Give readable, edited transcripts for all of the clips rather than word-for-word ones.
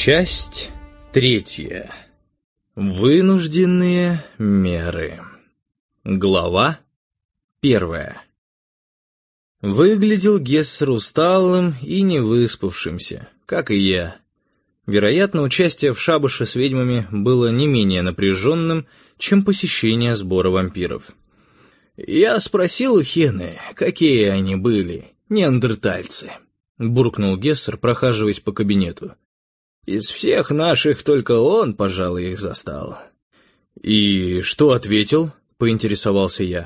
Часть 3. Вынужденные меры. Глава 1. Выглядел Гессер усталым и невыспавшимся, как и я. Вероятно, участие в шабаше с ведьмами было не менее напряженным, чем посещение сбора вампиров. «Я спросил у Хены, какие они были, неандертальцы», — буркнул Гессер, прохаживаясь по кабинету. «Из всех наших только он, пожалуй, их застал». «И что ответил?» — поинтересовался я.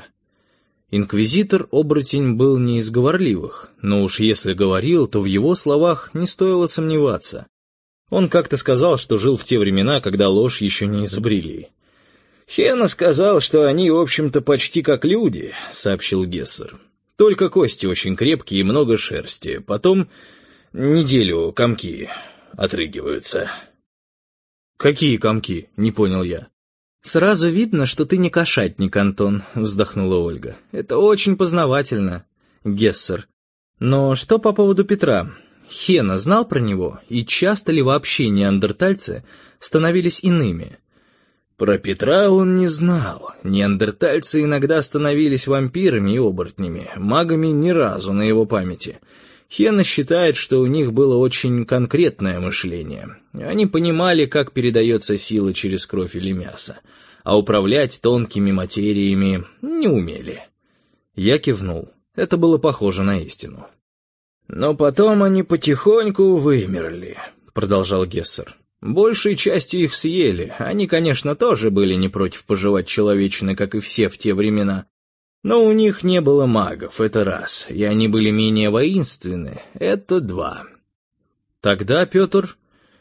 Инквизитор-оборотень был не из говорливых, но уж если говорил, то в его словах не стоило сомневаться. Он как-то сказал, что жил в те времена, когда ложь еще не изобрели. «Хена сказал, что они, в общем-то, почти как люди», — сообщил Гессер. «Только кости очень крепкие и много шерсти. Потом неделю комки отрыгиваются». «Какие комки?» — не понял я. «Сразу видно, что ты не кошатник, Антон», — вздохнула Ольга. «Это очень познавательно, Гессер. Но что по поводу Петра? Хена знал про него, и часто ли вообще неандертальцы становились иными?» «Про Петра он не знал. Неандертальцы иногда становились вампирами и оборотнями, магами ни разу на его памяти. Хена считает, что у них было очень конкретное мышление. Они понимали, как передается сила через кровь или мясо, а управлять тонкими материями не умели». Я кивнул. Это было похоже на истину. «Но потом они потихоньку вымерли», — продолжал Гессер. «Большей частью их съели. Они, конечно, тоже были не против пожевать человечины, как и все в те времена. Но у них не было магов, это раз, и они были менее воинственны, это два». «Тогда Петр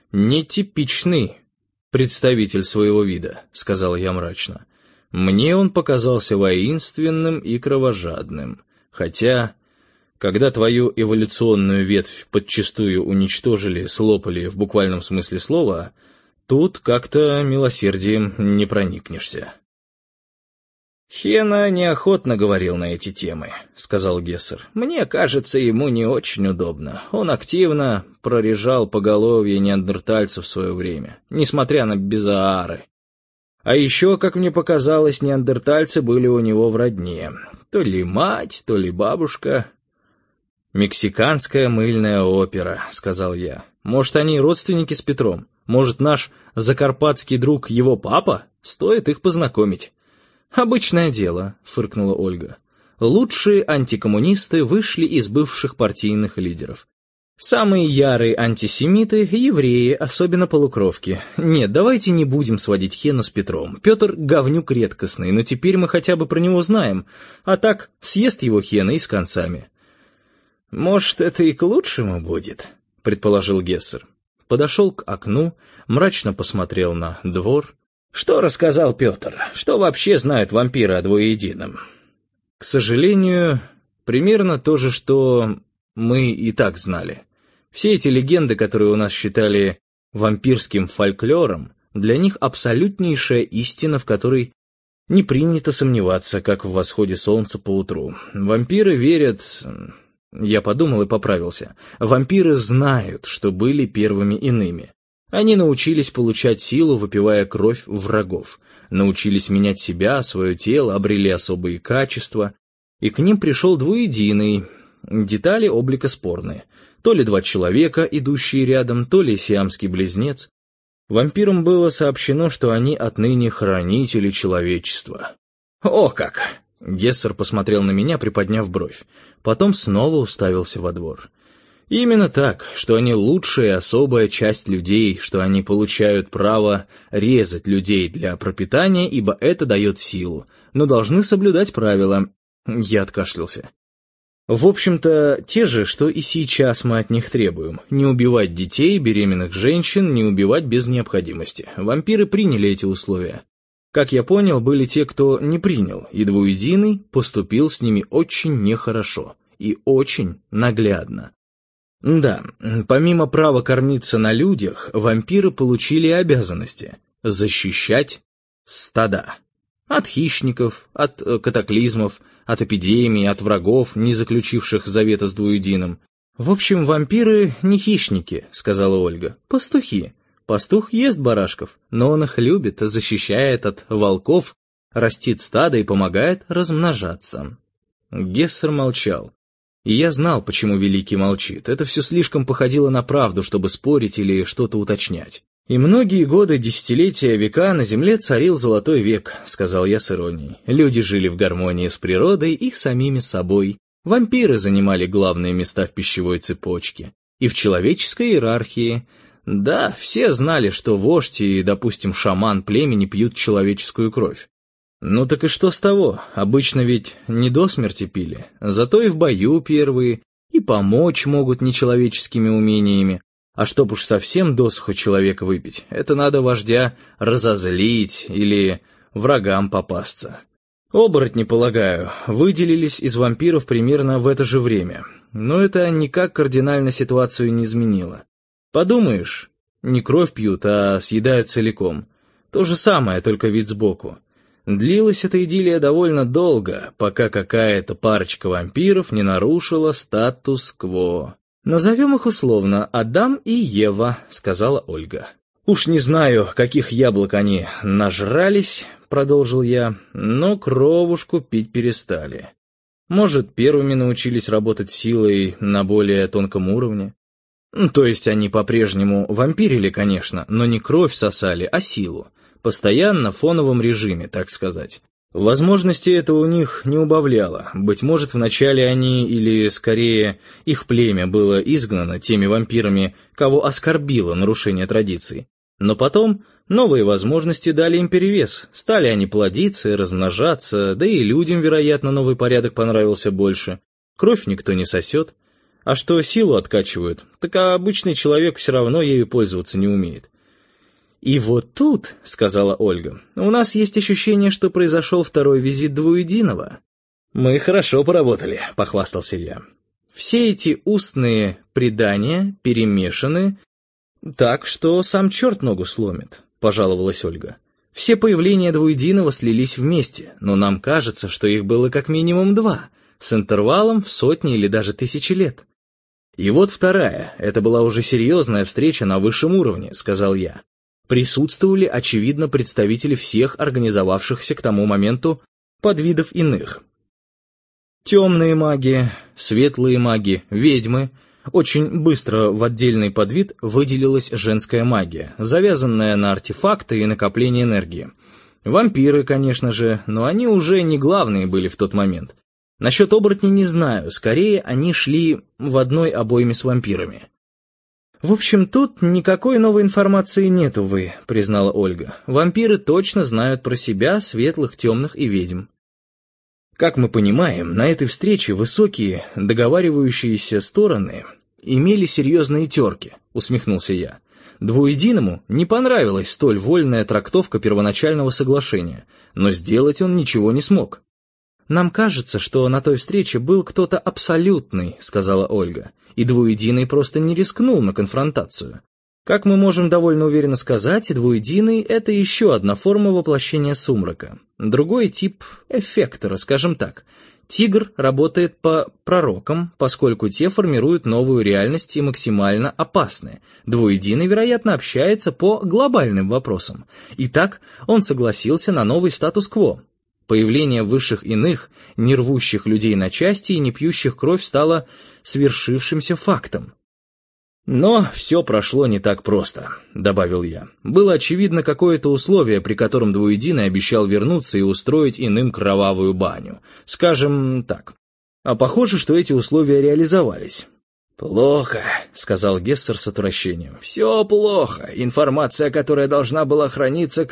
нетипичный представитель своего вида», — сказал я мрачно. «Мне он показался воинственным и кровожадным, хотя, когда твою эволюционную ветвь подчистую уничтожили, слопали в буквальном смысле слова, тут как-то милосердием не проникнешься». «Хена неохотно говорил на эти темы», — сказал Гессер. «Мне кажется, ему не очень удобно. Он активно прорежал поголовье неандертальцев в свое время, несмотря на безаары. А еще, как мне показалось, неандертальцы были у него в родне. То ли мать, то ли бабушка». «Мексиканская мыльная опера», — сказал я. «Может, они родственники с Петром? Может, наш закарпатский друг его папа? Стоит их познакомить». «Обычное дело», — фыркнула Ольга. «Лучшие антикоммунисты вышли из бывших партийных лидеров. Самые ярые антисемиты — евреи, особенно полукровки. Нет, давайте не будем сводить Хену с Петром. Петр — говнюк редкостный, но теперь мы хотя бы про него знаем. А так, съест его Хена и с концами». «Может, это и к лучшему будет», — предположил Гессер. Подошел к окну, мрачно посмотрел на двор. «Что рассказал Петр? Что вообще знают вампиры о двуедином?» «К сожалению, примерно то же, что мы и так знали. Все эти легенды, которые у нас считали вампирским фольклором, для них абсолютнейшая истина, в которой не принято сомневаться, как в восходе солнца поутру. Вампиры верят...» Я подумал и поправился. «Вампиры знают, что были первыми иными. Они научились получать силу, выпивая кровь врагов, научились менять себя, свое тело, обрели особые качества, и к ним пришел двуединый. Детали облика спорные. То ли два человека, идущие рядом, то ли сиамский близнец. Вампирам было сообщено, что они отныне хранители человечества». «О как!» Гессер посмотрел на меня, приподняв бровь. Потом снова уставился во двор. «Именно так, что они лучшая особая часть людей, что они получают право резать людей для пропитания, ибо это дает силу, но должны соблюдать правила». Я откашлялся. «В общем-то, те же, что и сейчас мы от них требуем. Не убивать детей, беременных женщин, не убивать без необходимости. Вампиры приняли эти условия. Как я понял, были те, кто не принял, и двуединый поступил с ними очень нехорошо и очень наглядно. Да, помимо права кормиться на людях, вампиры получили обязанности защищать стада. От хищников, от катаклизмов, от эпидемий, от врагов, не заключивших завета с двуединым. «В общем, вампиры не хищники», — сказала Ольга. «Пастухи. Пастух ест барашков, но он их любит, защищает от волков, растит стадо и помогает размножаться». Гессер молчал. И я знал, почему Великий молчит. Это все слишком походило на правду, чтобы спорить или что-то уточнять. «И многие годы, десятилетия, века на земле царил золотой век», — сказал я с иронией. «Люди жили в гармонии с природой и самими собой. Вампиры занимали главные места в пищевой цепочке. И в человеческой иерархии. Да, все знали, что вождь и, допустим, шаман племени пьют человеческую кровь. Ну так и что с того? Обычно ведь не до смерти пили. Зато и в бою первые, и помочь могут нечеловеческими умениями. А чтоб уж совсем досуха человека выпить, это надо вождя разозлить или врагам попасться. Оборотни, полагаю, выделились из вампиров примерно в это же время. Но это никак кардинально ситуацию не изменило. Подумаешь, не кровь пьют, а съедают целиком. То же самое, только вид сбоку. Длилась эта идиллия довольно долго, пока какая-то парочка вампиров не нарушила статус-кво. «Назовем их условно Адам и Ева», — сказала Ольга. «Уж не знаю, каких яблок они нажрались», — продолжил я, — «но кровушку пить перестали. Может, первыми научились работать силой на более тонком уровне? То есть они по-прежнему вампирили, конечно, но не кровь сосали, а силу. Постоянно в фоновом режиме, так сказать. Возможности это у них не убавляло. Быть может, вначале они, или, скорее, их племя было изгнано теми вампирами, кого оскорбило нарушение традиций. Но потом новые возможности дали им перевес. Стали они плодиться и размножаться, да и людям, вероятно, новый порядок понравился больше. Кровь никто не сосет. А что силу откачивают, так обычный человек все равно ею пользоваться не умеет. «И вот тут, — сказала Ольга, — у нас есть ощущение, что произошел второй визит Двуединого». «Мы хорошо поработали», — похвастался я. «Все эти устные предания перемешаны так, что сам черт ногу сломит», — пожаловалась Ольга. «Все появления Двуединого слились вместе, но нам кажется, что их было как минимум 2, с интервалом в сотни или даже тысячи лет». «И вот вторая, это была уже серьезная встреча на высшем уровне», — сказал я. Присутствовали, очевидно, представители всех организовавшихся к тому моменту подвидов иных. Темные маги, светлые маги, ведьмы. Очень быстро в отдельный подвид выделилась женская магия, завязанная на артефакты и накопление энергии. Вампиры, конечно же, но они уже не главные были в тот момент. Насчет оборотней не знаю, скорее они шли в одной обойме с вампирами. «В общем, тут никакой новой информации нет, увы», — признала Ольга. «Вампиры точно знают про себя, светлых, темных и ведьм». Как мы понимаем, на этой встрече высокие, договаривающиеся стороны имели серьезные терки, усмехнулся я. Двуединому не понравилась столь вольная трактовка первоначального соглашения, но сделать он ничего не смог. «Нам кажется, что на той встрече был кто-то абсолютный», — сказала Ольга, «и Двуединый просто не рискнул на конфронтацию. Как мы можем довольно уверенно сказать, Двуединый — это еще одна форма воплощения сумрака. Другой тип эффектора, скажем так. Тигр работает по пророкам, поскольку те формируют новую реальность и максимально опасны. Двуединый, вероятно, общается по глобальным вопросам. Итак, он согласился на новый статус-кво. Появление высших иных, не рвущих людей на части и не пьющих кровь, стало свершившимся фактом. «Но все прошло не так просто», — добавил я. «Было очевидно какое-то условие, при котором Двуединый обещал вернуться и устроить иным кровавую баню. Скажем так. А похоже, что эти условия реализовались». «Плохо», — сказал Гессер с отвращением. «Все плохо. Информация, которая должна была храниться